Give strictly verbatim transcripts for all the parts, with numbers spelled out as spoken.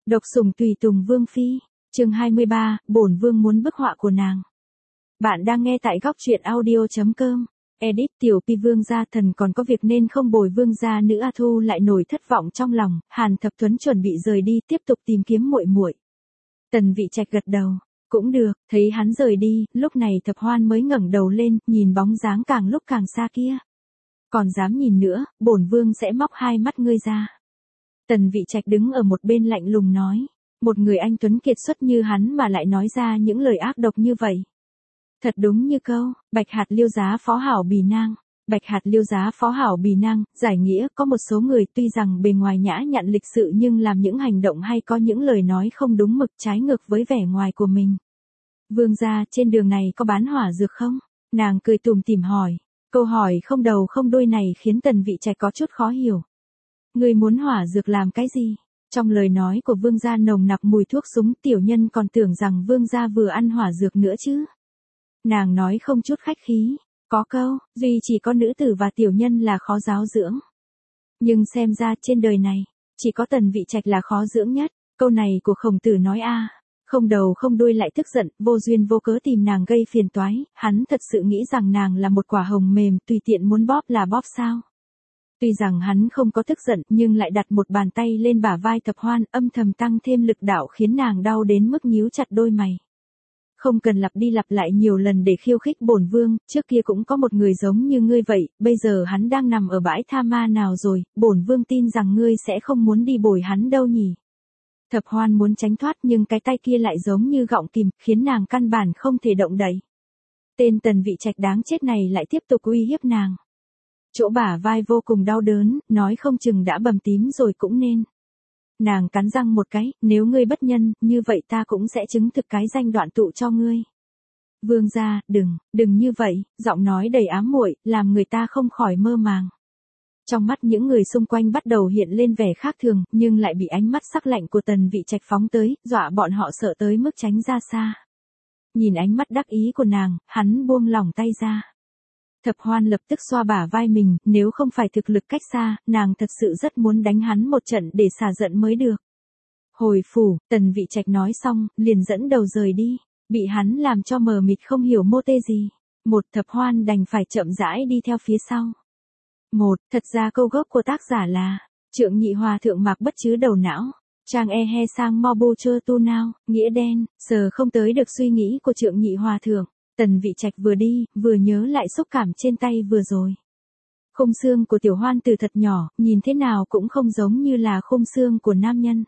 Độc sủng tùy tùng vương phi, chương hai mươi ba, bổn vương muốn bức họa của nàng. Bạn đang nghe tại góc truyện audio chấm com. Edit tiểu pi vương gia thần còn có việc nên không bồi vương gia nữ A Thu lại nổi thất vọng trong lòng. Hàn Thập Tuấn chuẩn bị rời đi tiếp tục tìm kiếm muội muội. Tần Vị Trạch gật đầu, cũng được. Thấy hắn rời đi, lúc này Thập Hoan mới ngẩng đầu lên, nhìn bóng dáng càng lúc càng xa kia. Còn dám nhìn nữa, bổn vương sẽ móc hai mắt ngươi ra. Tần Vị Trạch đứng ở một bên lạnh lùng nói, một người anh tuấn kiệt xuất như hắn mà lại nói ra những lời ác độc như vậy. Thật đúng như câu, bạch hạt liêu giá phó hảo bì nang. Bạch hạt liêu giá phó hảo bì nang, giải nghĩa có một số người tuy rằng bề ngoài nhã nhặn lịch sự nhưng làm những hành động hay có những lời nói không đúng mực trái ngược với vẻ ngoài của mình. Vương gia, trên đường này có bán hỏa dược không? Nàng cười tủm tỉm hỏi. Câu hỏi không đầu không đuôi này khiến Tần Vị Trạch có chút khó hiểu. Ngươi muốn hỏa dược làm cái gì? Trong lời nói của vương gia nồng nặc mùi thuốc súng, tiểu nhân còn tưởng rằng vương gia vừa ăn hỏa dược nữa chứ. Nàng nói không chút khách khí, có câu, duy chỉ có nữ tử và tiểu nhân là khó giáo dưỡng. Nhưng xem ra trên đời này, chỉ có Tần Vị Trạch là khó dưỡng nhất. Câu này của Khổng Tử nói a, không đầu không đuôi lại tức giận, vô duyên vô cớ tìm nàng gây phiền toái, hắn thật sự nghĩ rằng nàng là một quả hồng mềm, tùy tiện muốn bóp là bóp sao? Tuy rằng hắn không có tức giận nhưng lại đặt một bàn tay lên bả vai Thập Hoan, âm thầm tăng thêm lực đạo khiến nàng đau đến mức nhíu chặt đôi mày. Không cần lặp đi lặp lại nhiều lần để khiêu khích bổn vương, trước kia cũng có một người giống như ngươi vậy, bây giờ hắn đang nằm ở bãi tha ma nào rồi, bổn vương tin rằng ngươi sẽ không muốn đi bồi hắn đâu nhỉ. Thập Hoan muốn tránh thoát nhưng cái tay kia lại giống như gọng kìm, khiến nàng căn bản không thể động đậy. Tên Tần Vị Trạch đáng chết này lại tiếp tục uy hiếp nàng. Chỗ bả vai vô cùng đau đớn, nói không chừng đã bầm tím rồi cũng nên. Nàng cắn răng một cái, nếu ngươi bất nhân, như vậy ta cũng sẽ chứng thực cái danh đoạn tụ cho ngươi. Vương gia, đừng, đừng như vậy, giọng nói đầy ám muội, làm người ta không khỏi mơ màng. Trong mắt những người xung quanh bắt đầu hiện lên vẻ khác thường, nhưng lại bị ánh mắt sắc lạnh của Tần Vị Trạch phóng tới, dọa bọn họ sợ tới mức tránh ra xa. Nhìn ánh mắt đắc ý của nàng, hắn buông lỏng tay ra. Thập Hoan lập tức xoa bả vai mình, nếu không phải thực lực cách xa, nàng thật sự rất muốn đánh hắn một trận để xả giận mới được. Hồi phủ, Tần Vị Trạch nói xong, liền dẫn đầu rời đi, bị hắn làm cho mờ mịt không hiểu mô tê gì. Một Thập Hoan đành phải chậm rãi đi theo phía sau. Một, thật ra câu gốc của tác giả là, Trượng Nhị Hòa Thượng Mạc Bất Chứ Đầu Não. Trang e he sang mo bu chơ tu nao, nghĩa đen, sờ không tới được suy nghĩ của Trượng Nhị Hòa Thượng. Tần Vị Trạch vừa đi, vừa nhớ lại xúc cảm trên tay vừa rồi. Khung xương của tiểu hoan từ thật nhỏ, nhìn thế nào cũng không giống như là khung xương của nam nhân.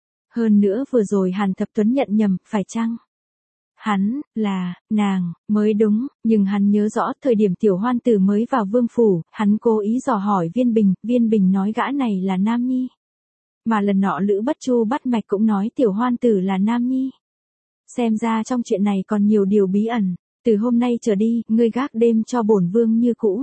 Hơn nữa vừa rồi Hàn Thập Tuấn nhận nhầm, phải chăng? Hắn, là, nàng, mới đúng, nhưng hắn nhớ rõ thời điểm tiểu hoan tử mới vào vương phủ, hắn cố ý dò hỏi Viên Bình, Viên Bình nói gã này là nam nhi. Mà lần nọ Lữ Bất Chu bắt mạch cũng nói tiểu hoan tử là nam nhi. Xem ra trong chuyện này còn nhiều điều bí ẩn. Từ hôm nay trở đi, ngươi gác đêm cho bổn vương như cũ.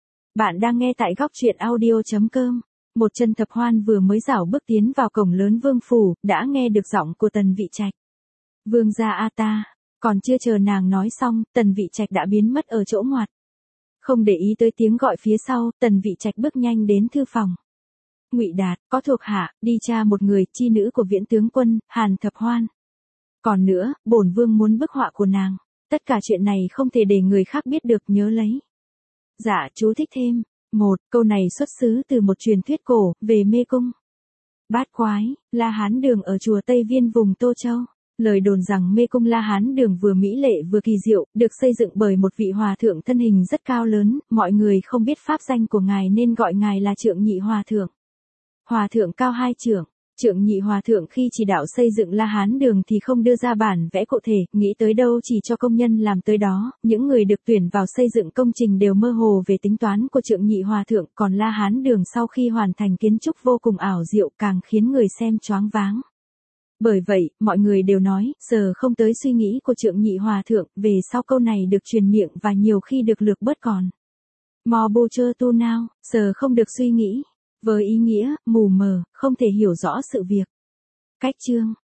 Bạn đang nghe tại góc truyện audio chấm com. Một chân Thập Hoan vừa mới rảo bước tiến vào cổng lớn vương phủ, đã nghe được giọng của Tần Vị Trạch. Vương gia a ta, còn chưa chờ nàng nói xong, Tần Vị Trạch đã biến mất ở chỗ ngoặt. Không để ý tới tiếng gọi phía sau, Tần Vị Trạch bước nhanh đến thư phòng. Ngụy Đạt, có thuộc hạ, đi tra một người, chi nữ của Viễn tướng quân, Hàn Thập Hoan. Còn nữa, bổn vương muốn bức họa của nàng. Tất cả chuyện này không thể để người khác biết được, nhớ lấy. Dạ, chú thích thêm. Một, câu này xuất xứ từ một truyền thuyết cổ, về mê cung. Bát quái, La Hán Đường ở chùa Tây Viên vùng Tô Châu. Lời đồn rằng mê cung La Hán Đường vừa mỹ lệ vừa kỳ diệu, được xây dựng bởi một vị hòa thượng thân hình rất cao lớn, mọi người không biết pháp danh của ngài nên gọi ngài là Trượng Nhị Hòa Thượng. Hòa thượng cao hai trượng. Trượng Nhị Hòa Thượng khi chỉ đạo xây dựng La Hán Đường thì không đưa ra bản vẽ cụ thể, nghĩ tới đâu chỉ cho công nhân làm tới đó, những người được tuyển vào xây dựng công trình đều mơ hồ về tính toán của Trượng Nhị Hòa Thượng, còn La Hán Đường sau khi hoàn thành kiến trúc vô cùng ảo diệu càng khiến người xem choáng váng. Bởi vậy, mọi người đều nói, sờ không tới suy nghĩ của Trượng Nhị Hòa Thượng, về sau câu này được truyền miệng và nhiều khi được lược bớt còn. Mò bô chơ tu nao, sờ không được suy nghĩ. Với ý nghĩa, mù mờ, không thể hiểu rõ sự việc. Cách chương,